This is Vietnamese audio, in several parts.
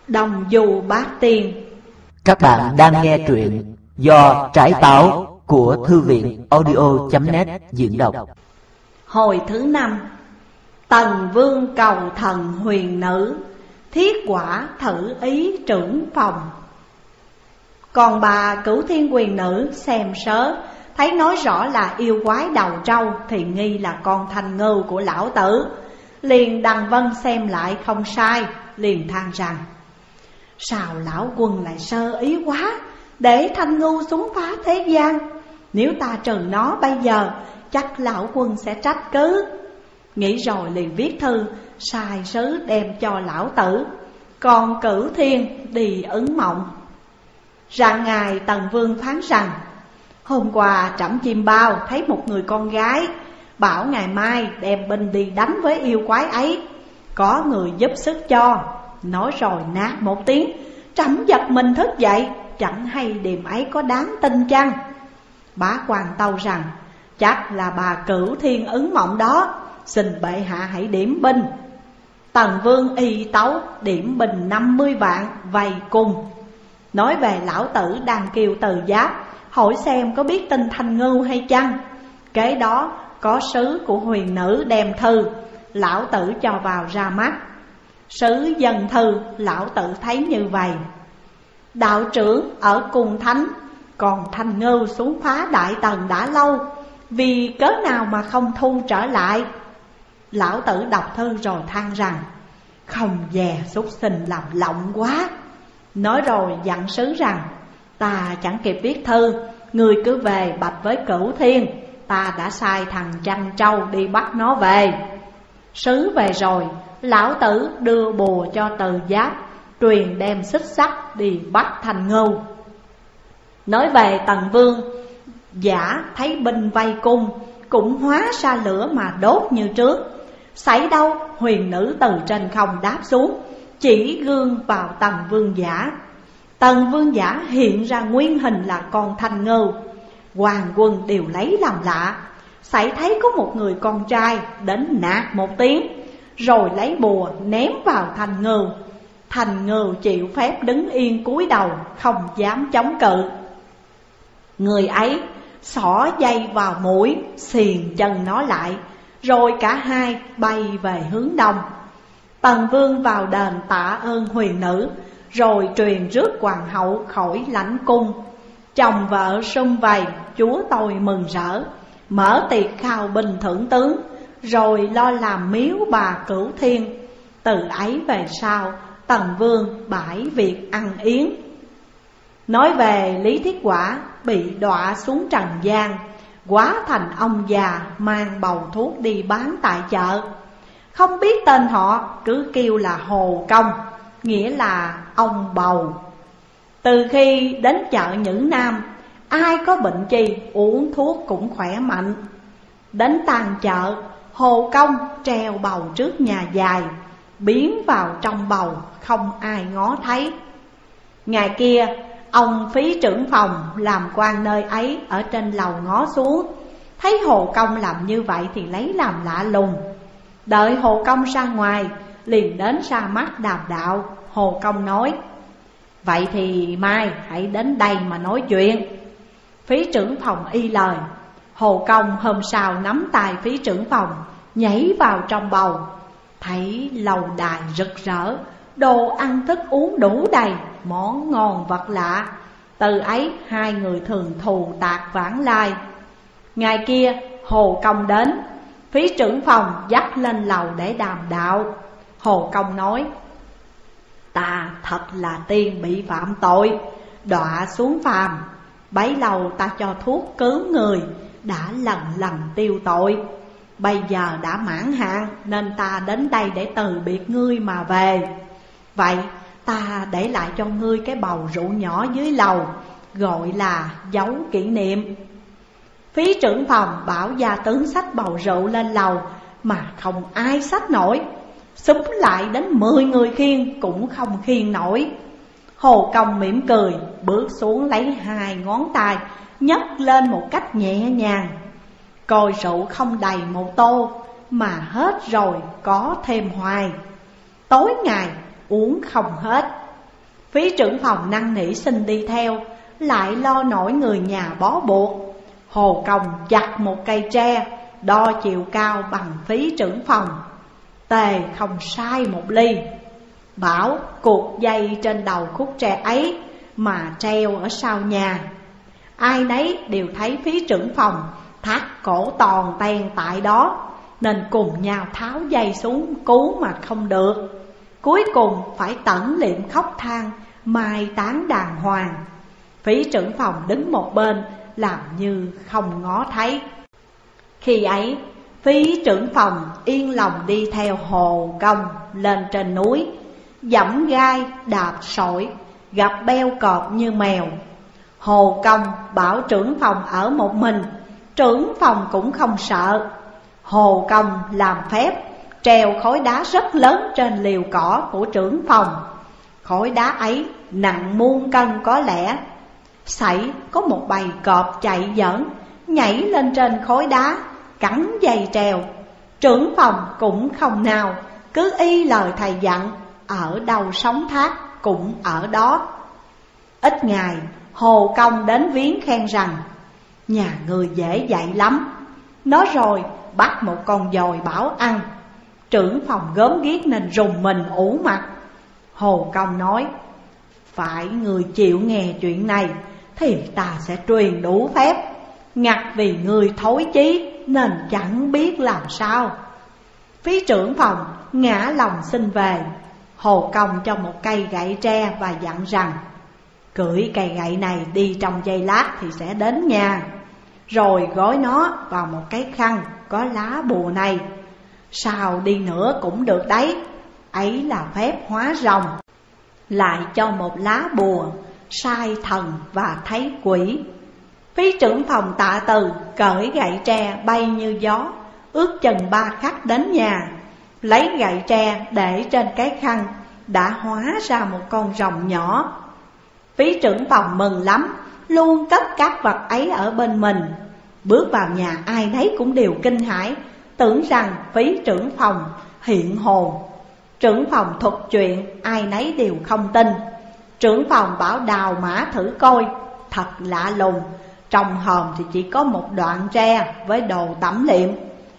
Đồng Du Bát Tiên. Các bạn đang nghe truyện do Trái Táo của Thư viện audio.net diễn đọc. Hồi thứ 5. Tần Vương cầu thần huyền nữ, thiết quả thử ý trưởng phòng. Còn bà Cửu Thiên Huyền Nữ xem sớ, thấy nói rõ là yêu quái đầu trâu thì nghi là con Thanh Ngưu của lão tử. Liền Đằng Vân xem lại không sai, liền than rằng: sao lão quân lại sơ ý quá, để Thanh Ngưu xuống phá thế gian. Nếu ta trừ nó bây giờ, chắc lão quân sẽ trách cứ. Nghĩ rồi liền viết thư sai sứ đem cho lão tử, còn Cửu Thiên đi ứng mộng. Rạng ngày Tần Vương phán rằng: hôm qua Trẫm Chim Bao thấy một người con gái, bảo ngày mai đem binh đi đánh với yêu quái ấy, có người giúp sức cho. Nói rồi nát một tiếng, Trẫm giật mình thức dậy, chẳng hay điềm ấy có đáng tin chăng? Bá quan tâu rằng: chắc là bà Cửu Thiên ứng mộng đó, xin bệ hạ hãy điểm binh. Tần Vương y tấu điểm binh 50 vạn vây cung. Nói về lão tử đang kêu Từ Giáp, hỏi xem có biết tin Thanh Ngưu hay chăng. Kế đó có sứ của huyền nữ đem thư, lão tử cho vào ra mắt. Sứ dần thư, lão tử thấy như vậy: đạo trưởng ở cùng thánh, còn Thanh Ngưu xuống phá Đại Tần đã lâu, vì cớ nào mà không thu trở lại. Lão tử đọc thư rồi than rằng: không dè súc sinh làm lộng quá. Nói rồi dặn sứ rằng: ta chẳng kịp viết thư, người cứ về bạch với Cửu Thiên, ta đã sai thằng Trăn Trâu đi bắt nó về. Sứ về rồi, lão tử đưa bùa cho Từ Giáp, truyền đem xích sắt đi bắt Thanh Ngưu. Nói về Tần Vương, giả thấy binh vây cung, cũng hóa ra lửa mà đốt như trước. Xảy đâu huyền nữ từ trên không đáp xuống, chỉ gương vào Tần Vương giả. Tần Vương giả hiện ra nguyên hình là con Thanh Ngưu. Hoàng quân đều lấy làm lạ, xảy thấy có một người con trai đến nạt một tiếng, rồi lấy bùa ném vào Thanh Ngưu. Thanh Ngưu chịu phép đứng yên cúi đầu, không dám chống cự. Người ấy xỏ dây vào mũi, xiềng chân nó lại, rồi cả hai bay về hướng đông. Tần Vương vào đền tạ ơn huyền nữ, rồi truyền rước hoàng hậu khỏi lãnh cung. Chồng vợ sum vầy, chúa tôi mừng rỡ, mở tiệc khao binh thưởng tướng, rồi lo làm miếu bà Cửu Thiên. Từ ấy về sau, Tần Vương bãi việc ăn yến. Nói về Lý Thiết Quả bị đọa xuống trần gian, hóa thành ông già mang bầu thuốc đi bán tại chợ. Không biết tên họ, cứ kêu là Hồ Công, nghĩa là ông bầu. Từ khi đến chợ Nhữ Nam, ai có bệnh chi uống thuốc cũng khỏe mạnh. Đến tàn chợ, Hồ Công treo bầu trước nhà dài, biến vào trong bầu không ai ngó thấy. Ngày kia ông phí trưởng phòng làm quan nơi ấy ở trên lầu ngó xuống, thấy Hồ Công làm như vậy thì lấy làm lạ lùng. Đợi Hồ Công ra ngoài, liền đến ra mắt đàm đạo. Hồ Công nói: vậy thì mai hãy đến đây mà nói chuyện. Phí trưởng phòng y lời. Hồ Công hôm sau nắm tay phí trưởng phòng, nhảy vào trong bầu. Thấy lầu đài rực rỡ, đồ ăn thức uống đủ đầy, món ngon vật lạ. Từ ấy hai người thường thù tạc vãng lai. Ngày kia Hồ Công đến, phí trưởng phòng dắt lên lầu để đàm đạo. Hồ Công nói: ta thật là tiên bị phạm tội, đọa xuống phàm. Bấy lâu ta cho thuốc cứu người, đã lần lần tiêu tội. Bây giờ đã mãn hạn, nên ta đến đây để từ biệt ngươi mà về. Vậy ta để lại cho ngươi cái bầu rượu nhỏ dưới lầu, gọi là dấu kỷ niệm. Phí trưởng phòng bảo gia tướng xách bầu rượu lên lầu, mà không ai xách nổi. Xúm lại đến 10 người khiêng cũng không khiêng nổi. Hồ Công mỉm cười, bước xuống lấy hai ngón tay, nhấc lên một cách nhẹ nhàng. Còi rượu không đầy một tô, mà hết rồi có thêm hoài. Tối ngày uống không hết, Phí trưởng phòng năn nỉ xin đi theo, lại lo nổi người nhà bó buộc. Hồ Công chặt một cây tre, đo chiều cao bằng phí trưởng phòng. Tề không sai một ly. Bảo cột dây trên đầu khúc tre ấy mà treo ở sau nhà. Ai nấy đều thấy phí trưởng phòng thắt cổ tòn ten tại đó, nên cùng nhau tháo dây xuống cứu mà không được. Cuối cùng phải tẩn liệm khóc than, mai táng đàng hoàng. Phí trưởng phòng đứng một bên làm như không ngó thấy. Khi ấy phí trưởng phòng yên lòng đi theo Hồ Công lên trên núi, dẫm gai đạp sỏi, gặp beo cọp như mèo. Hồ Công bảo trưởng phòng ở một mình, trưởng phòng cũng không sợ. Hồ Công làm phép treo khối đá rất lớn trên liều cỏ của trưởng phòng. Khối đá ấy nặng muôn cân có lẽ. Sảy có một bầy cọp chạy giỡn, nhảy lên trên khối đá, cắn dây treo. Trưởng phòng cũng không nào, cứ y lời thầy dặn, ở đâu sóng thác cũng ở đó. Ít ngày Hồ Công đến viếng khen rằng nhà người dễ dạy lắm. Nói rồi bắt một con dòi bảo ăn. Trưởng phòng gớm ghiếc nên rùng mình ủ mặt. Hồ Công nói: phải người chịu nghe chuyện này thì ta sẽ truyền đủ phép. Ngặt vì người thối chí nên chẳng biết làm sao. Phí trưởng phòng ngã lòng xin về. Hồ Công cho một cây gậy tre và dặn rằng cưỡi cây gậy này đi trong giây lát thì sẽ đến nhà, rồi gói nó vào một cái khăn có lá bùa này. Sao đi nữa cũng được đấy, ấy là phép hóa rồng. Lại cho một lá bùa sai thần và thấy quỷ. Phí trưởng phòng tạ từ, cởi gậy tre bay như gió, ước chừng 3 khắc đến nhà. Lấy gậy tre để trên cái khăn, đã hóa ra một con rồng nhỏ. Phí trưởng phòng mừng lắm, luôn cất các vật ấy ở bên mình. Bước vào nhà ai nấy cũng đều kinh hãi, tưởng rằng phí trưởng phòng hiện hồn. Trưởng phòng thuật chuyện, ai nấy đều không tin. Trưởng phòng bảo đào mã thử coi. Thật lạ lùng, trong hòm thì chỉ có một đoạn tre với đồ tẩm liệm.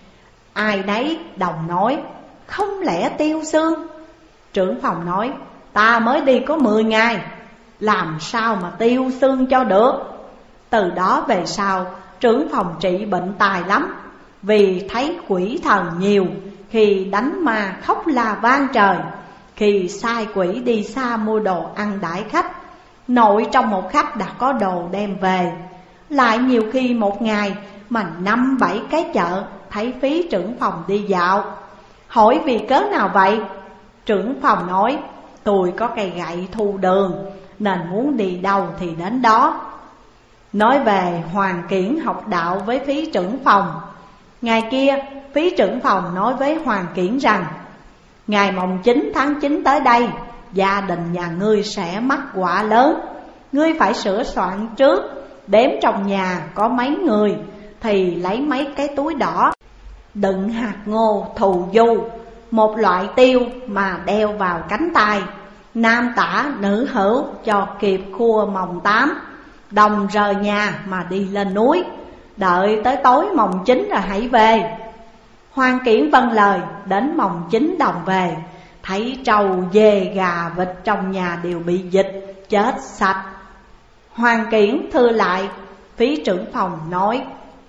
Ai nấy đồng nói: không lẽ tiêu xương? Trưởng phòng nói: ta mới đi có 10 ngày, làm sao mà tiêu xương cho được. Từ đó về sau trưởng phòng trị bệnh tài lắm, vì thấy quỷ thần nhiều, khi đánh ma khóc la vang trời, khi sai quỷ đi xa mua đồ ăn đãi khách, nội trong một khắc đã có đồ đem về. Lại nhiều khi một ngày mà 5-7 cái chợ thấy phí trưởng phòng đi dạo. Hỏi vì cớ nào vậy? Trưởng phòng nói: tôi có cây gậy thu đường, nên muốn đi đâu thì đến đó. Nói về Hoàng Kiển học đạo với phí trưởng phòng. Ngày kia phí trưởng phòng nói với Hoàng Kiển rằng: ngày mồng 9 tháng 9 tới đây, gia đình nhà ngươi sẽ mắc họa lớn. Ngươi phải sửa soạn trước, đếm trong nhà có mấy người thì lấy mấy cái túi đỏ đựng hạt ngô thù du, một loại tiêu mà đeo vào cánh tay, nam tả nữ hữu cho kịp khua mồng 8. Đồng rời nhà mà đi lên núi, đợi tới tối mồng 9 rồi hãy về. Hoàng Kiển vâng lời, đến mồng 9 đồng về, thấy trâu dê gà vịt trong nhà đều bị dịch chết sạch. Hoàng Kiển thưa lại, phí trưởng phòng nói: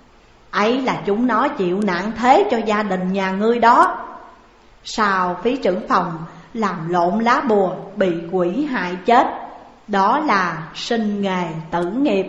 ấy là chúng nó chịu nạn thế cho gia đình nhà ngươi đó. Sao phí trưởng phòng làm lộn lá bùa, bị quỷ hại chết, đó là sinh nghề tử nghiệp.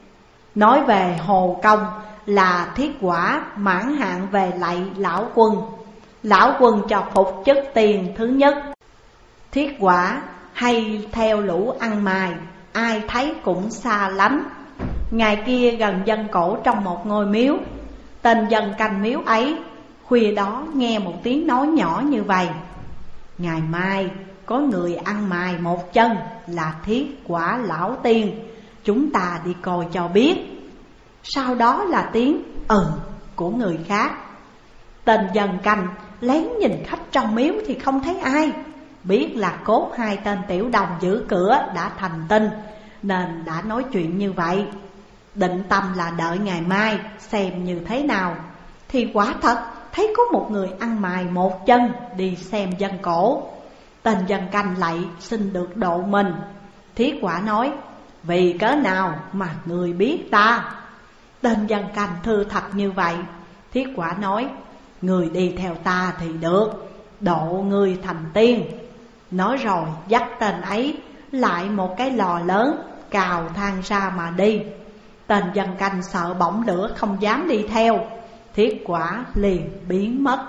Nói về Hồ Công là thiết quả mãn hạn về lạy lão quân. Lão quân cho phục chức tiền thứ nhất. Thiết quả hay theo lũ ăn mày, ai thấy cũng xa lánh. Ngày kia gần dân cổ trong một ngôi miếu, tên dân canh miếu ấy khuya đó nghe một tiếng nói nhỏ như vậy: ngày mai có người ăn mài một chân là thiết quả lão tiên, chúng ta đi coi cho biết. Sau đó là tiếng của người khác. Tên dân canh lén nhìn khách trong miếu thì không thấy ai, biết là cốt hai tên tiểu đồng giữ cửa đã thành tinh, nên đã nói chuyện như vậy. Định tâm là đợi ngày mai xem như thế nào. Thì quả thật thấy có một người ăn mày một chân đi xem dân cổ. Tên dân canh lạy xin được độ mình. Thiết quả nói: vì cớ nào mà người biết ta? Tên dân canh thưa thật như vậy. Thiết quả nói: người đi theo ta thì được, độ người thành tiên. Nói rồi dắt tên ấy lại một cái lò lớn, cào than ra mà đi. Tên dân canh sợ bỏng lửa không dám đi theo. Thiết quả liền biến mất.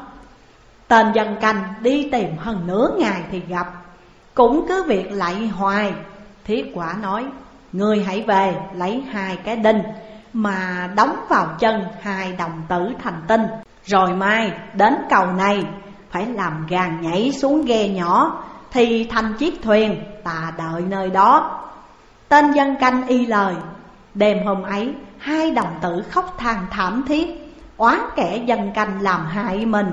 Tên dân canh đi tìm hơn nửa ngày thì gặp, cũng cứ việc lạy hoài. Thiết quả nói: người hãy về lấy 2 cái đinh mà đóng vào chân 2 đồng tử thành tinh, rồi mai đến cầu này phải làm gàn nhảy xuống ghe nhỏ thì thành chiếc thuyền, ta đợi nơi đó. Tên dân canh y lời. Đêm hôm ấy 2 đồng tử khóc than thảm thiết, oán kẻ dân canh làm hại mình.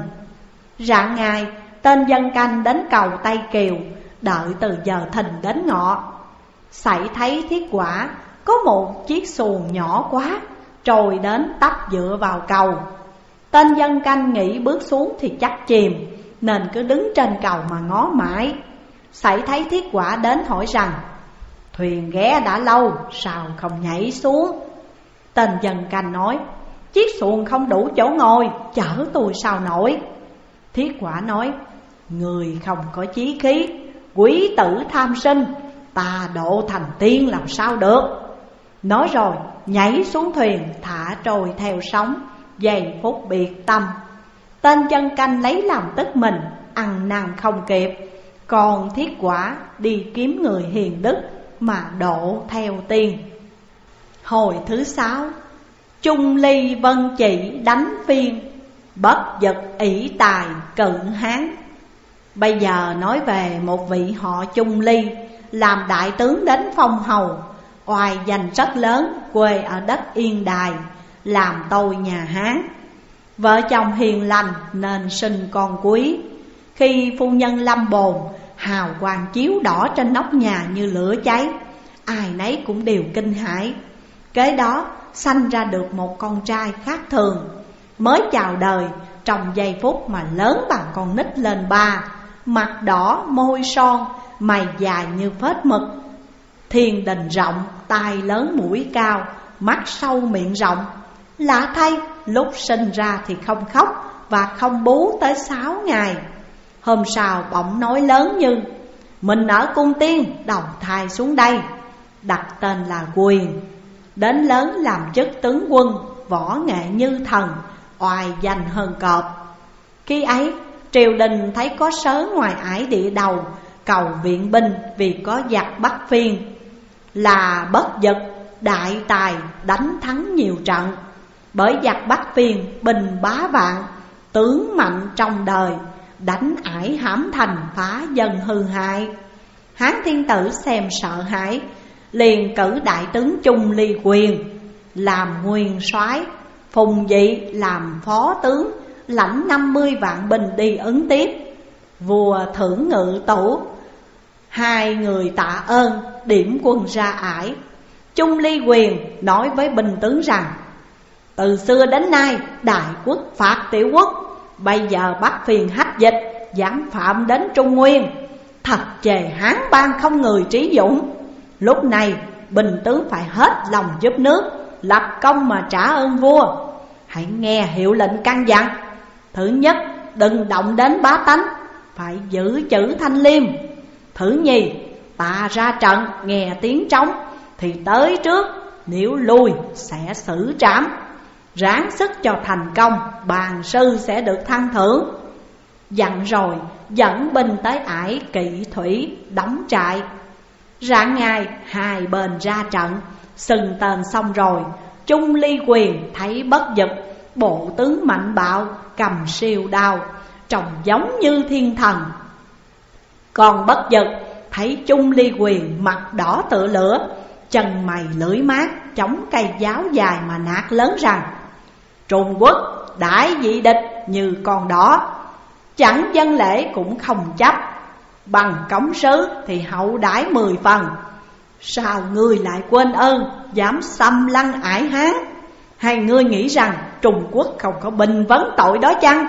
Rạng ngày tên dân canh đến cầu Tây Kiều, đợi từ giờ thìn đến ngọ. Sảy thấy Thiết quả có một chiếc xuồng nhỏ quá trồi đến tấp dựa vào cầu. Tên dân canh nghĩ bước xuống thì chắc chìm, nên cứ đứng trên cầu mà ngó mãi. Sảy thấy Thiết quả đến hỏi rằng: thuyền ghé đã lâu, sao không nhảy xuống? Tên dân canh nói: chiếc xuồng không đủ chỗ ngồi, chở tôi sao nổi? Thiết quả nói: người không có chí khí, quý tử tham sinh, ta độ thành tiên làm sao được? Nói rồi nhảy xuống thuyền thả trôi theo sóng, giây phút biệt tâm. Tên dân canh lấy làm tức mình, ăn năn không kịp. Còn Thiết quả đi kiếm người hiền đức mà độ theo tiên. Hồi thứ 6. Trung ly vân chỉ đánh phiên, bất giật ỷ tài cự hán. Bây giờ nói về một vị họ Trung ly, làm đại tướng đến phong hầu, oai danh rất lớn, quê ở đất Yên Đài, làm tôi nhà Hán. Vợ chồng hiền lành nên sinh con quý. Khi phu nhân lâm bồn, hào quang chiếu đỏ trên nóc nhà như lửa cháy, ai nấy cũng đều kinh hãi. Kế đó sanh ra được một con trai khác thường, mới chào đời trong giây phút mà lớn bằng con nít lên 3, mặt đỏ môi son, mày dài như phết mực. Thiên đình rộng, tai lớn mũi cao, mắt sâu miệng rộng. Lạ thay, lúc sinh ra thì không khóc và không bú tới 6 ngày. Hôm sau bỗng nói lớn như: mình ở cung tiên đầu thai xuống đây, đặt tên là Quyền. Đến lớn làm chức tướng quân, võ nghệ như thần, oai danh hơn cọp. Khi ấy triều đình thấy có sớ ngoài ải địa đầu, cầu viện binh vì có giặc Bắc Phiên. Là bất giật đại tài đánh thắng nhiều trận, bởi giặc Bắc Phiên binh bá vạn, tướng mạnh trong đời, đánh ải hãm thành phá dân hư hại. Hán thiên tử xem sợ hãi, liền cử đại tướng Trung ly Quyền làm nguyên soái, Phùng Dị làm phó tướng, lãnh 50 vạn binh đi ứng tiếp. Vua thưởng ngự tủ, 2 người tạ ơn, điểm quân ra ải. Trung ly Quyền nói với binh tướng rằng: từ xưa đến nay đại quốc phạt tiểu quốc, bây giờ Bắc Phiên hách dịch, dám phạm đến Trung Nguyên, thật chề Hán bang không người trí dũng. Lúc này binh tướng phải hết lòng giúp nước, lập công mà trả ơn vua. Hãy nghe hiệu lệnh căn dặn: thứ nhất, đừng động đến bá tánh, phải giữ chữ thanh liêm. Thứ nhì, ta ra trận nghe tiếng trống thì tới trước, nếu lui sẽ xử trảm. Ráng sức cho thành công, bàn sư sẽ được thăng thưởng. Dặn rồi dẫn binh tới ải Kỵ Thủy đóng trại. Rạng ngày 2 bên ra trận, xưng tên xong rồi, Trung ly Quyền thấy bất giật, bộ tướng mạnh bạo, cầm siêu đao, trông giống như thiên thần. Còn bất giật thấy Trung ly Quyền mặt đỏ tựa lửa, chân mày lưỡi mát, chống cây giáo dài mà nạt lớn rằng: Trung Quốc đãi dị địch như con đỏ, chẳng dân lễ cũng không chấp. Bằng cống sứ thì hậu đãi 10 phần. Sao ngươi lại quên ơn, dám xâm lăng ải Hán? Hay ngươi nghĩ rằng Trung Quốc không có binh vấn tội đó chăng?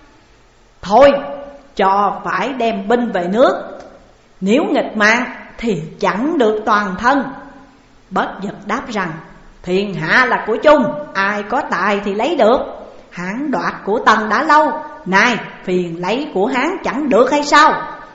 Thôi, cho phải đem binh về nước. Nếu nghịch mạng thì chẳng được toàn thân. Bất Dật đáp rằng, thiên hạ là của chung, ai có tài thì lấy được. Hán đoạt của Tần đã lâu, nay phiền lấy của Hán chẳng được hay sao?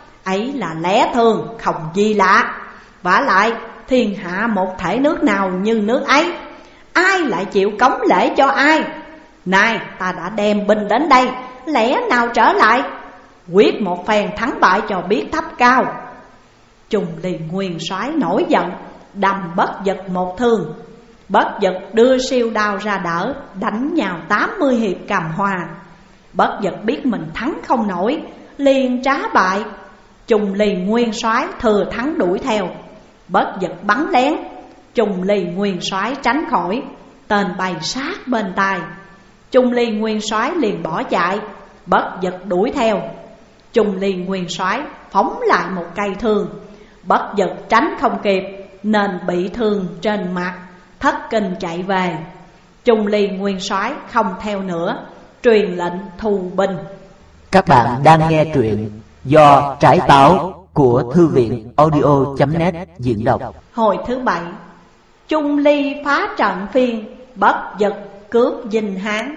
Ấy là lẽ thường, không gì lạ. Vả lại thiên hạ một thể nước nào như nước ấy, ai lại chịu cống lễ cho ai? Nay ta đã đem binh đến đây, lẽ nào trở lại? Quyết một phen thắng bại cho biết thấp cao. Trùng Ly Nguyên Soái nổi giận, đâm Bất Dật một thương. Bất Dật đưa siêu đao ra đỡ, đánh nhào 80 hiệp cầm hòa. Bất Dật biết mình thắng không nổi, liền trá bại. Trùng Ly Nguyên Soái thừa thắng đuổi theo. Bất Dật bắn lén, Trùng Ly Nguyên Soái tránh khỏi, tên bay sát bên tai. Trùng Ly Nguyên Soái liền bỏ chạy. Bất Dật đuổi theo. Trùng Ly Nguyên Soái phóng lại một cây thương. Bất Dật tránh không kịp nên bị thương trên mặt, thất kinh chạy về. Trùng Ly Nguyên Soái không theo nữa, truyền lệnh thu binh. Các bạn đang nghe truyện do Trải Táo của Thư viện audio.net diễn đọc. Hồi thứ 7. Trung Ly phá trận phiên, Bất Dật cướp dinh Hán.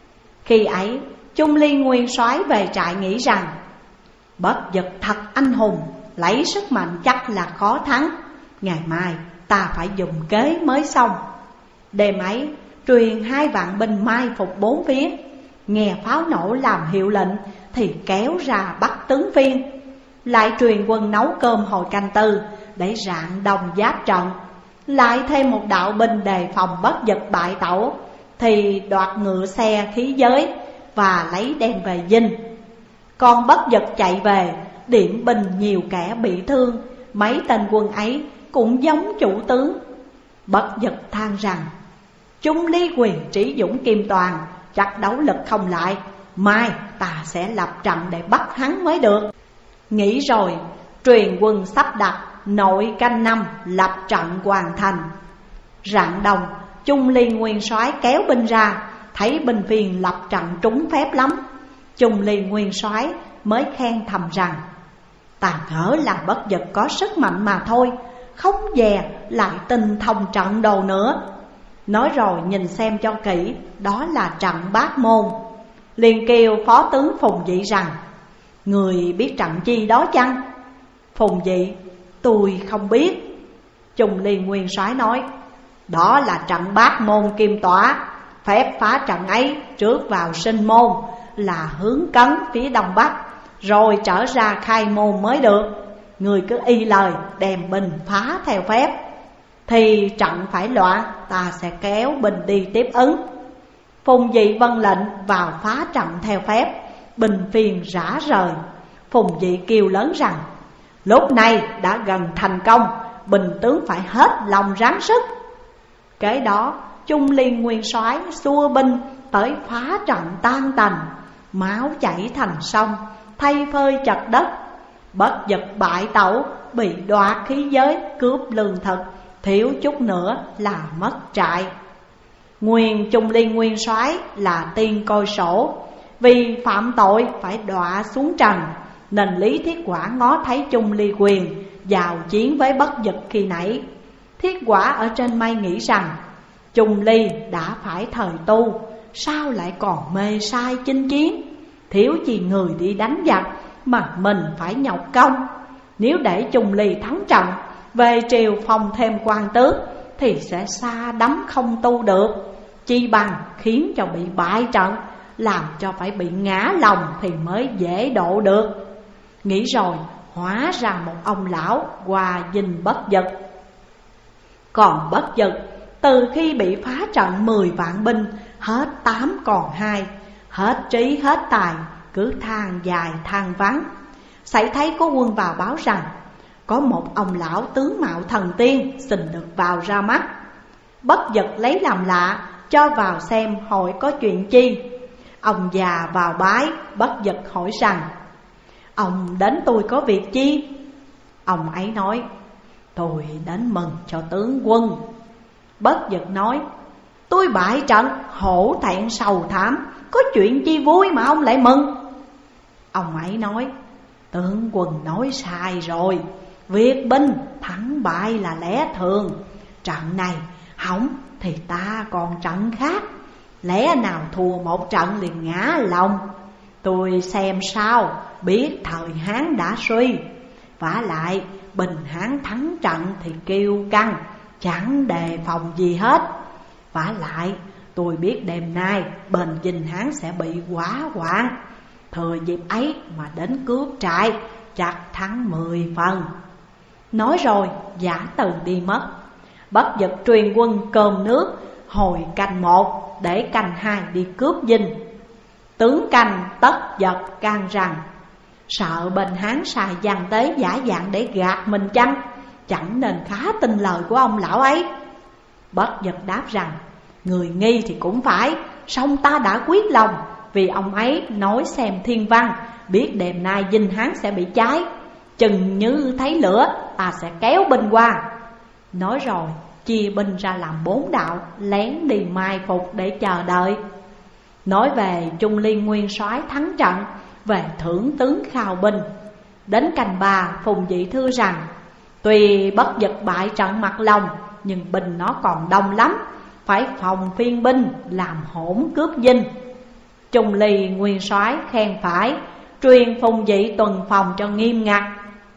Khi ấy Trung Ly Nguyên Soái về trại nghĩ rằng, Bất Dật thật anh hùng, lấy sức mạnh chắc là khó thắng. Ngày mai ta phải dùng kế mới xong. Đêm ấy truyền 2 vạn binh mai phục 4 phía. Nghe pháo nổ làm hiệu lệnh thì kéo ra bắt tướng phiên. Lại truyền quân nấu cơm hồi canh tư để rạng đồng giáp trận. Lại thêm một đạo binh đề phòng Bất Dật bại tẩu, thì đoạt ngựa xe khí giới và lấy đem về dinh. Còn Bất Dật chạy về, điểm binh nhiều kẻ bị thương. Mấy tên quân ấy cũng giống chủ tướng. Bất Dật than rằng, Trung Ly quyền trí dũng kim toàn, chắc đấu lực không lại. Mai ta sẽ lập trận để bắt hắn mới được. Nghĩ rồi truyền quân sắp đặt nội canh năm, lập trận hoàn thành. Rạng đồng Trung Ly Nguyên Soái kéo binh ra, thấy binh phiên lập trận trúng phép lắm. Trung Ly Nguyên Soái mới khen thầm rằng, ta ngỡ là Bất Dật có sức mạnh mà thôi, không dè lại tinh thông trận đồ nữa. Nói rồi nhìn xem cho kỹ, đó là trận Bát Môn. Liền kêu phó tướng Phùng Dị rằng, người biết trận chi đó chăng? Phùng Dị, tôi không biết. Trung Ly Nguyên Soái nói, đó là trận Bát Môn Kim Tỏa. Phép phá trận ấy trước vào Sinh Môn, là hướng cấn phía đông bắc, rồi trở ra Khai Môn mới được. Người cứ y lời đem binh phá theo phép, thì trận phải loạn, ta sẽ kéo binh đi tiếp ứng. Phùng Dị vâng lệnh vào phá trận theo phép. Binh phiên rã rời. Phùng Dị kêu lớn rằng, lúc này đã gần thành công, bình tướng phải hết lòng ráng sức. Kế đó Trung Ly Nguyên Soái xua binh tới phá trận tan tành, máu chảy thành sông, thay phơi chật đất. Bất Dật bại tẩu, bị đoạt khí giới, cướp lương thực, thiếu chút nữa là mất trại. Nguyên Trung Ly Nguyên Soái là tiên coi sổ, vì phạm tội phải đọa xuống trần, nên Lý Thiết Quả ngó thấy Trung Ly Quyền vào chiến với Bất Dật khi nãy. Thiết Quả ở trên mây nghĩ rằng, Trung Ly đã phải thời tu, sao lại còn mê sai chinh chiến? Thiếu gì người đi đánh giặc mà mình phải nhọc công. Nếu để Trung Ly thắng trận, về triều phòng thêm quan tước, thì sẽ xa đắm không tu được. Chi bằng khiến cho bị bại trận, làm cho phải bị ngã lòng thì mới dễ độ được. Nghĩ rồi hóa ra một ông lão qua dinh Bất Dật. Còn Bất Dật từ khi bị phá trận 10 vạn binh, hết 8 còn 2, hết trí hết tài, cứ than dài than vắng. Xảy thấy có quân vào báo rằng, có một ông lão tướng mạo thần tiên xin được vào ra mắt. Bất Dật lấy làm lạ, cho vào xem hỏi có chuyện chi. Ông già vào bái. Bất Dật hỏi rằng, ông đến tôi có việc chi? Ông ấy nói: tôi đến mừng cho tướng quân. Bất Dực nói: tôi bại trận, hổ thẹn sầu thảm, có chuyện chi vui mà ông lại mừng? Ông ấy nói: tướng quân nói sai rồi, việc binh thắng bại là lẽ thường. Trận này hỏng thì ta còn trận khác, lẽ nào thua một trận liền ngã lòng. Tôi xem sao biết thời Hán đã suy, vả lại bình Hán thắng trận thì kiêu căng, chẳng đề phòng gì hết. Vả lại tôi biết đêm nay bên Dinh Hán sẽ bị hỏa hoạn, thừa dịp ấy mà đến cướp trại, chắc thắng 10 phần. Nói rồi giả từ đi mất. Bất Dực truyền quân cơm nước hồi canh 1 để canh 2 đi cướp Dinh. Tướng canh Tất Dật can rằng: sợ bên Hán xài gian tế giả dạng để gạt mình chăng? Chẳng nên khá tin lời của ông lão ấy. Bất Dực đáp rằng: người nghi thì cũng phải, song ta đã quyết lòng. Vì ông ấy nói xem thiên văn, biết đêm nay Dinh Hán sẽ bị cháy, chừng như thấy lửa ta sẽ kéo binh qua. Nói rồi chia binh ra làm 4 đạo, lén đi mai phục để chờ đợi. Nói về Trung Liên nguyên soái thắng trận, về thưởng tướng khao binh. Đến canh 3, Phùng Dị thưa rằng: tuy Bất Dực bại trận mặt lòng, nhưng binh nó còn đông lắm, phải phòng phiên binh làm hỗn cướp Dinh. Trung Ly nguyên soái khen phải, truyền Phùng Dị tuần phòng cho nghiêm ngặt,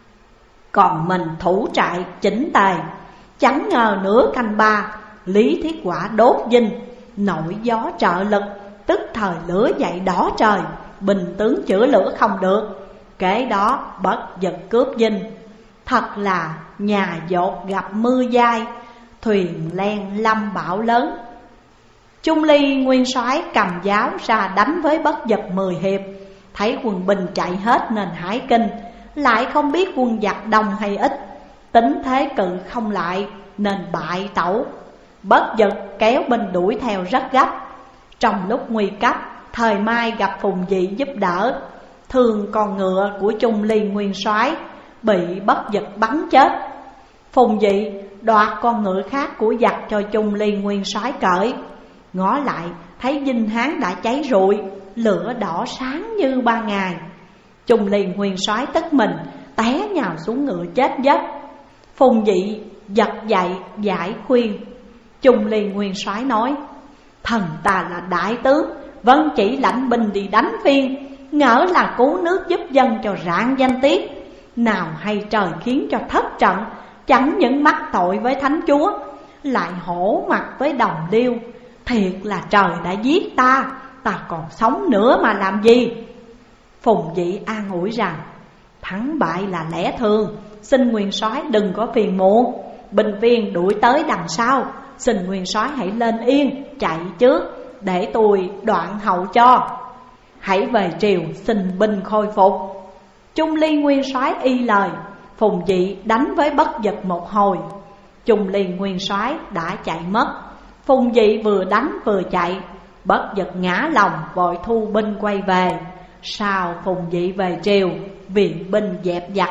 còn mình thủ trại chỉnh tề. Chẳng ngờ nửa canh 3, Lý Thiết Quả đốt Dinh, nổi gió trợ lực, tức thời lửa dậy đỏ trời, bình tướng chữa lửa không được. Kế đó Bất Dực cướp Dinh. Thật là nhà dột gặp mưa dai, thuyền len lâm bão lớn. Trung Ly nguyên soái cầm giáo ra đánh với Bất Dực 10 hiệp. Thấy quân binh chạy hết nên hãi kinh, lại không biết quân giặc đông hay ít, tính thế cự không lại nên bại tẩu. Bất Dực kéo binh đuổi theo rất gấp. Trong lúc nguy cấp, Thời Mai gặp Phùng Dị giúp đỡ, thương con ngựa của Trung Ly nguyên soái bị Bất Dực bắn chết. Phùng Dị đoạt con ngựa khác của giặc cho Trung Ly nguyên soái cởi. Ngó lại thấy Dinh Hán đã cháy rụi, lửa đỏ sáng như ban ngày. Trung Ly nguyên soái tức mình, té nhào xuống ngựa chết giấc. Phùng Dị giật dậy giải khuyên. Trung Ly nguyên soái nói: thần ta là đại tướng, vâng chỉ lãnh binh đi đánh phiên, ngỡ là cứu nước giúp dân cho rạng danh tiết. Nào hay trời khiến cho thất trận, chẳng những mắc tội với Thánh Chúa, lại hổ mặt với đồng liêu. Thiệt là trời đã giết ta, ta còn sống nữa mà làm gì? Phùng Dị an ủi rằng: thắng bại là lẽ thường, xin nguyên soái đừng có phiền muộn. Binh viên đuổi tới đằng sau, xin nguyên soái hãy lên yên chạy trước, để tôi đoạn hậu cho. Hãy về triều xin binh khôi phục. Trung Ly nguyên soái y lời. Phùng Dị đánh với Bất Dực một hồi, Trung Ly nguyên soái đã chạy mất. Phùng Dị vừa đánh vừa chạy, Bất Dực ngã lòng vội thu binh quay về. Sau Phùng Dị về triều, viện binh dẹp giặc.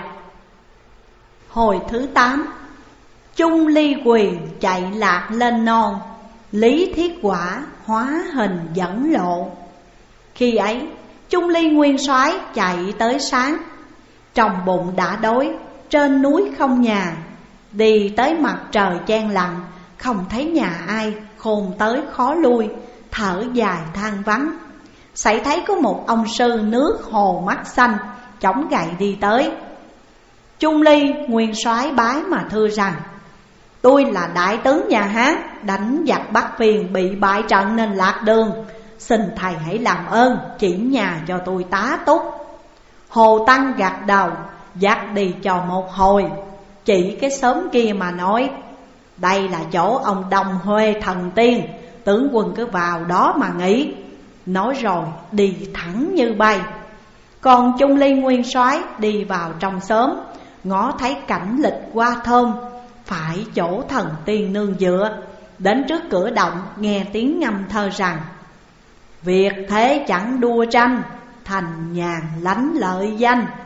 Hồi thứ 8, Trung Ly quyền chạy lạc lên non, Lý Thiết Quả hóa hình dẫn lộ. Khi ấy Trung Ly nguyên soái chạy tới sáng, trong bụng đã đói, trên núi không nhà. Đi tới mặt trời chang lặng, không thấy nhà ai, khôn tới khó lui, thở dài than vắng. Xảy thấy có một ông sư nước hồ mắt xanh, chống gậy đi tới. Trung Ly nguyên soái bái mà thưa rằng: tôi là đại tướng nhà Hán, đánh giặc Bắc Phiên bị bại trận nên lạc đường, xin thầy hãy làm ơn chỉ nhà cho tôi tá túc. Hồ Tăng gật đầu, dắt đi cho một hồi, chỉ cái xóm kia mà nói: đây là chỗ ông Đồng Huê thần tiên, tướng quân cứ vào đó mà nghỉ. Nói rồi đi thẳng như bay. Còn Trung Ly nguyên soái đi vào trong xóm, ngó thấy cảnh lịch hoa thơm, phải chỗ thần tiên nương dựa. Đến trước cửa động nghe tiếng ngâm thơ rằng: việc thế chẳng đua tranh, thành nhàn lánh lợi danh,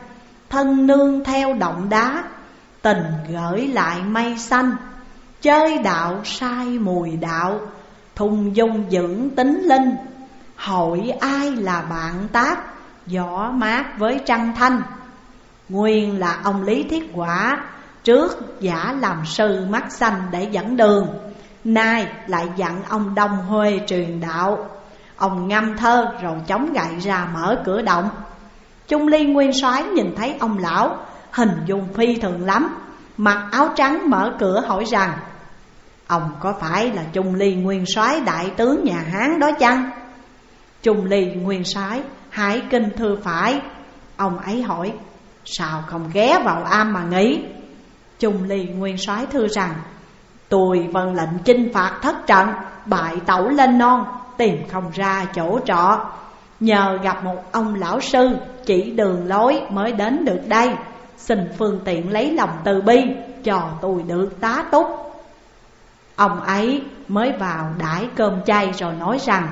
thân nương theo động đá. Tình gửi lại mây xanh, chơi đạo sai mùi đạo. Thùng dung dưỡng tính linh, hỏi ai là bạn tác. Gió mát với trăng thanh, nguyên là ông Lý Thiết Quả. Trước giả làm sư mắt xanh để dẫn đường, nay lại dặn ông Đông Huê truyền đạo. Ông ngâm thơ rồi chống gậy ra mở cửa động. Chung Ly nguyên soái nhìn thấy ông lão hình dung phi thường lắm, mặc áo trắng mở cửa hỏi rằng: ông có phải là Chung Ly nguyên soái đại tướng nhà Hán đó chăng? Chung Ly nguyên soái hải kinh thưa phải. Ông ấy hỏi: sao không ghé vào am mà nghỉ? Chung Ly nguyên soái thưa rằng: tôi vâng lệnh chinh phạt thất trận, bại tẩu lên non, tìm không ra chỗ trọ, nhờ gặp một ông lão sư chỉ đường lối mới đến được đây. Xin phương tiện lấy lòng từ bi cho tôi được tá túc. Ông ấy mới vào đãi cơm chay rồi nói rằng: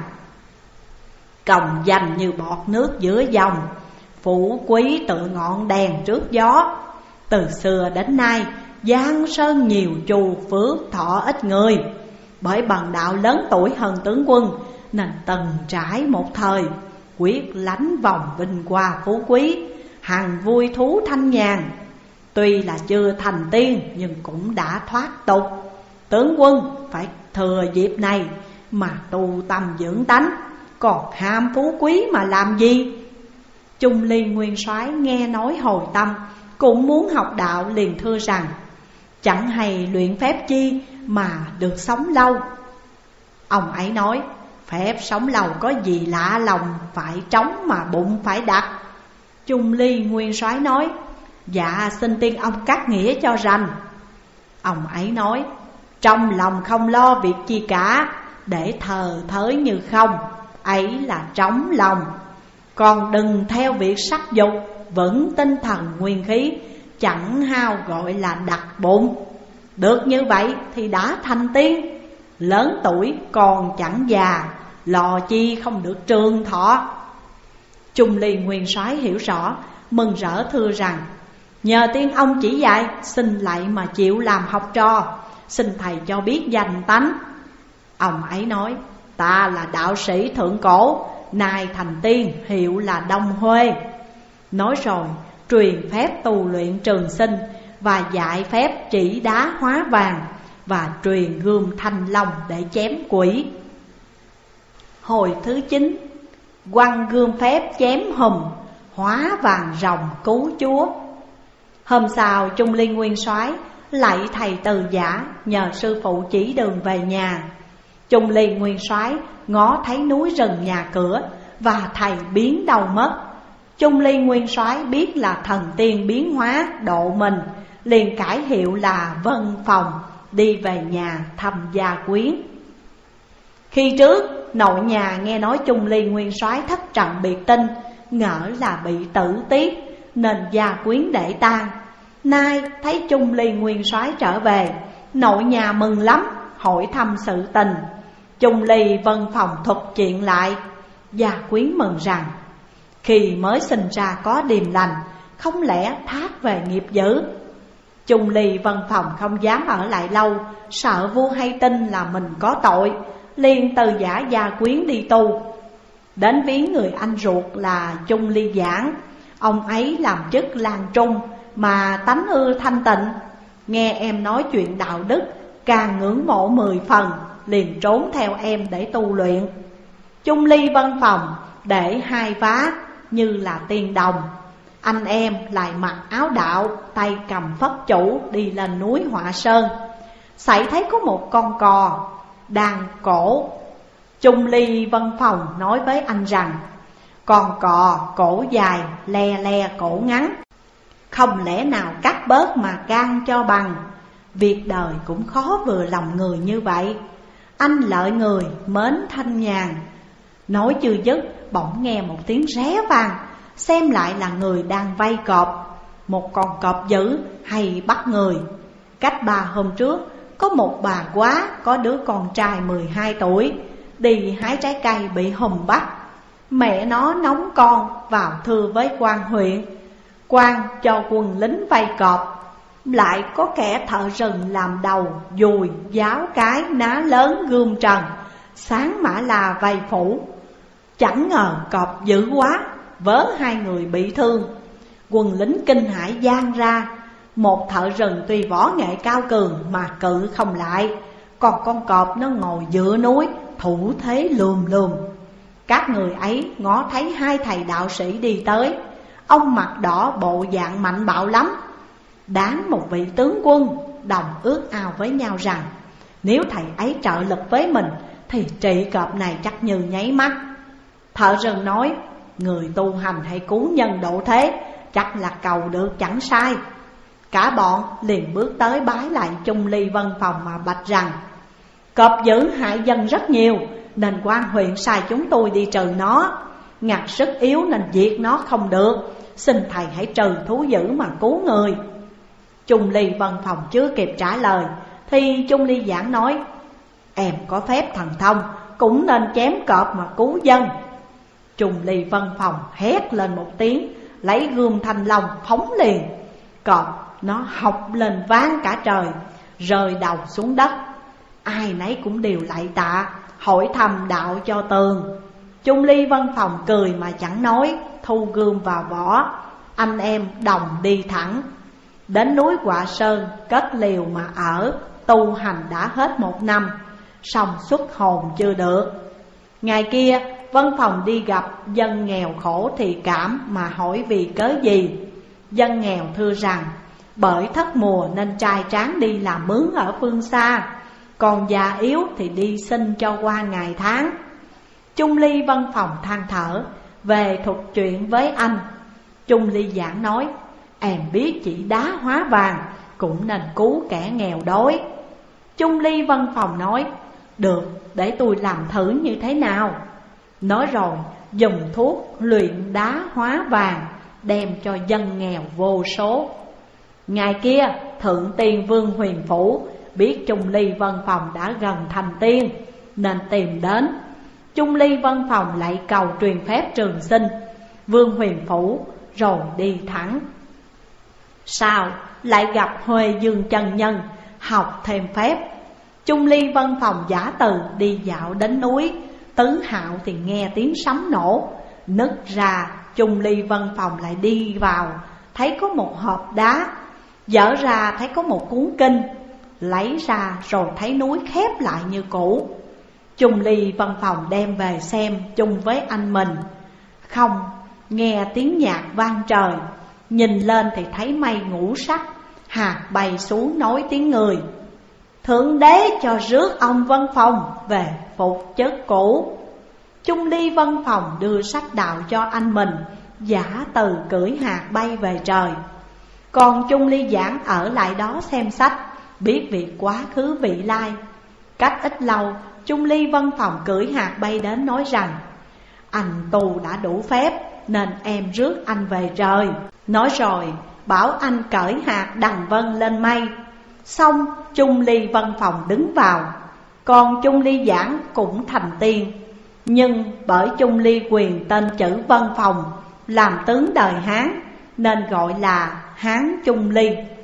còng danh như bọt nước giữa dòng, phú quý tựa ngọn đèn trước gió. Từ xưa đến nay giang sơn nhiều trù phước thọ ít người. Bởi bần đạo lớn tuổi hơn tướng quân, nên từng trải một thời, quyết lánh vòng vinh hoa phú quý, hằng vui thú thanh nhàn. Tuy là chưa thành tiên nhưng cũng đã thoát tục. Tướng quân phải thừa dịp này mà tu tâm dưỡng tánh, còn ham phú quý mà làm gì? Chung Ly nguyên soái nghe nói hồi tâm, cũng muốn học đạo, liền thưa rằng: chẳng hay luyện phép chi mà được sống lâu. Ông ấy nói: phép sống lâu có gì lạ lòng phải trống mà bụng phải đặt. Chung Ly nguyên soái nói: dạ xin tiên ông cắt nghĩa cho rành. Ông ấy nói: trong lòng không lo việc chi cả, để thờ thới như không, ấy là trống lòng. Còn đừng theo việc sắc dục, vững tinh thần nguyên khí, chẳng hao gọi là đặt bụng. Được như vậy thì đã thành tiên. Lớn tuổi còn chẳng già, lò chi không được trường thọ. Chung Ly nguyên soái hiểu rõ, mừng rỡ thưa rằng: nhờ tiên ông chỉ dạy, xin lại mà chịu làm học trò, xin thầy cho biết danh tánh. Ông ấy nói: ta là đạo sĩ thượng cổ, nay thành tiên, hiệu là Đông Huê. Nói rồi truyền phép tu luyện trường sinh, và dạy phép chỉ đá hóa vàng, và truyền gươm thanh long để chém quỷ. Hồi thứ 9, quăng gươm phép chém hùm, hóa vàng rồng cứu chúa. Hôm sau Chung Ly nguyên soái lạy thầy Từ Giả, nhờ sư phụ chỉ đường về nhà. Chung Ly nguyên soái ngó thấy núi rừng nhà cửa, và thầy biến đâu mất. Chung Ly nguyên soái biết là thần tiên biến hóa độ mình, liền cải hiệu là Vân Phòng, đi về nhà thăm gia quyến. Khi trước nội nhà nghe nói Chung Ly nguyên soái thất trận biệt tinh, ngỡ là bị tử tiết, nên gia quyến để tang. Nay thấy Chung Ly nguyên soái trở về, nội nhà mừng lắm, hỏi thăm sự tình. Chung Ly Vân Phòng thuật chuyện lại. Gia quyến mừng rằng: khi mới sinh ra có điềm lành, không lẽ thác về nghiệp dữ. Chung Ly Vân Phòng không dám ở lại lâu, sợ vua hay tin là mình có tội, liền từ giả gia quyến đi tu. Đến viếng người anh ruột là Chung Ly Giảng. Ông ấy làm chức lang trung mà tánh ưa thanh tịnh, nghe em nói chuyện đạo đức càng ngưỡng mộ 10 phần, liền trốn theo em để tu luyện. Chung Ly Vân Phòng để hai vá như là tiền đồng. Anh em lại mặc áo đạo, tay cầm phất chủ đi lên núi Họa Sơn. Xảy thấy có một con cò đang cổ. Chung Ly Vân Phòng nói với anh rằng: con cò cổ dài, le le cổ ngắn, không lẽ nào cắt bớt mà can cho bằng. Việc đời cũng khó vừa lòng người như vậy. Anh lợi người, mến thanh nhàn. Nói chưa dứt, bỗng nghe một tiếng ré vang. Xem lại là người đang vây cọp. Một con cọp dữ hay bắt người. Cách 3 hôm trước, có một bà quá có đứa con trai 12 tuổi đi hái trái cây bị hùm bắt. Mẹ nó nóng con vào thưa với quan huyện. Quan cho quân lính vây cọp, lại có kẻ thợ rừng làm đầu, dùi, giáo cái, ná lớn, gươm trần, sáng mã là vây phủ. Chẳng ngờ cọp dữ quá, vớ 2 người bị thương. Quân lính kinh hãi giang ra. Một thợ rừng tuy võ nghệ cao cường mà cự không lại, còn con cọp nó ngồi giữa núi, thủ thế lườm lườm. Các người ấy ngó thấy 2 thầy đạo sĩ đi tới. Ông mặt đỏ bộ dạng mạnh bạo lắm. Đáng một vị tướng quân, đồng ước ao với nhau rằng nếu thầy ấy trợ lực với mình thì trị cọp này chắc như nháy mắt. Thợ rừng nói, người tu hành hay cứu nhân độ thế, chắc là cầu được chẳng sai. Cả bọn liền bước tới bái lại Chung Ly Vân Phòng mà bạch rằng cọp dữ hại dân rất nhiều, nên quan huyện sai chúng tôi đi trừ nó. Ngặt sức yếu nên diệt nó không được, xin thầy hãy trừ thú dữ mà cứu người. Chung Ly Vân Phòng chưa kịp trả lời thì Chung Ly Giảng nói, em có phép thần thông, cũng nên chém cọp mà cứu dân. Chung Ly Vân Phòng hét lên một tiếng, lấy gươm thanh long phóng liền. Cọp nó học lên vang cả trời, rơi đầu xuống đất. Ai nấy cũng đều lạy tạ, hỏi thầm đạo cho tường. Chung Ly Vân Phòng cười mà chẳng nói, thu gươm vào vỏ, anh em đồng đi thẳng. Đến núi Quạ Sơn cất liều mà ở, tu hành đã hết 1 năm, song xuất hồn chưa được. Ngày kia Vân Phòng đi gặp dân nghèo khổ thì cảm mà hỏi vì cớ gì. Dân nghèo thưa rằng bởi thất mùa nên trai tráng đi làm mướn ở phương xa, còn già yếu thì đi xin cho qua ngày tháng. Chung Ly Vân Phòng than thở về thuật chuyện với anh. Chung Ly Giảng nói, em biết chỉ đá hóa vàng, cũng nên cứu kẻ nghèo đói. Chung Ly Vân Phòng nói, được, để tôi làm thử như thế nào. Nói rồi dùng thuốc luyện đá hóa vàng, đem cho dân nghèo vô số. Ngày kia Thượng Tiên Vương Huyền Phủ biết Chung Ly Vân Phòng đã gần thành tiên, nên tìm đến. Chung Ly Vân Phòng lại cầu truyền phép trường sinh. Vương Huyền Phủ rồi đi thẳng. Sau lại gặp Huệ Dương chân nhân, học thêm phép. Chung Ly Vân Phòng giả từ đi dạo đến núi Tứ Hạo thì nghe tiếng sấm nổ. Nứt ra, Chung Ly Vân Phòng lại đi vào, thấy có một hộp đá. Dở ra thấy có một cuốn kinh, lấy ra rồi thấy núi khép lại như cũ. Chung Ly Vân Phòng đem về xem chung với anh mình. Không, nghe tiếng nhạc vang trời, nhìn lên thì thấy mây ngũ sắc, hạt bay xuống nói tiếng người. Thượng đế cho rước ông Vân Phòng về phục chất cũ. Chung Ly Vân Phòng đưa sách đạo cho anh mình, giả từ cưỡi hạt bay về trời. Còn Chung Ly Giảng ở lại đó xem sách, biết việc quá khứ vị lai. Cách ít lâu, Chung Ly Vân Phòng cưỡi hạt bay đến nói rằng, anh tu đã đủ phép nên em rước anh về trời. Nói rồi bảo anh cởi hạt đằng vân lên mây. Xong Chung Ly Vân Phòng đứng vào. Còn Chung Ly Giảng cũng thành tiên, nhưng bởi Chung Ly quyền tên chữ Vân Phòng, làm tướng đời Hán nên gọi là Hán Chung Ly.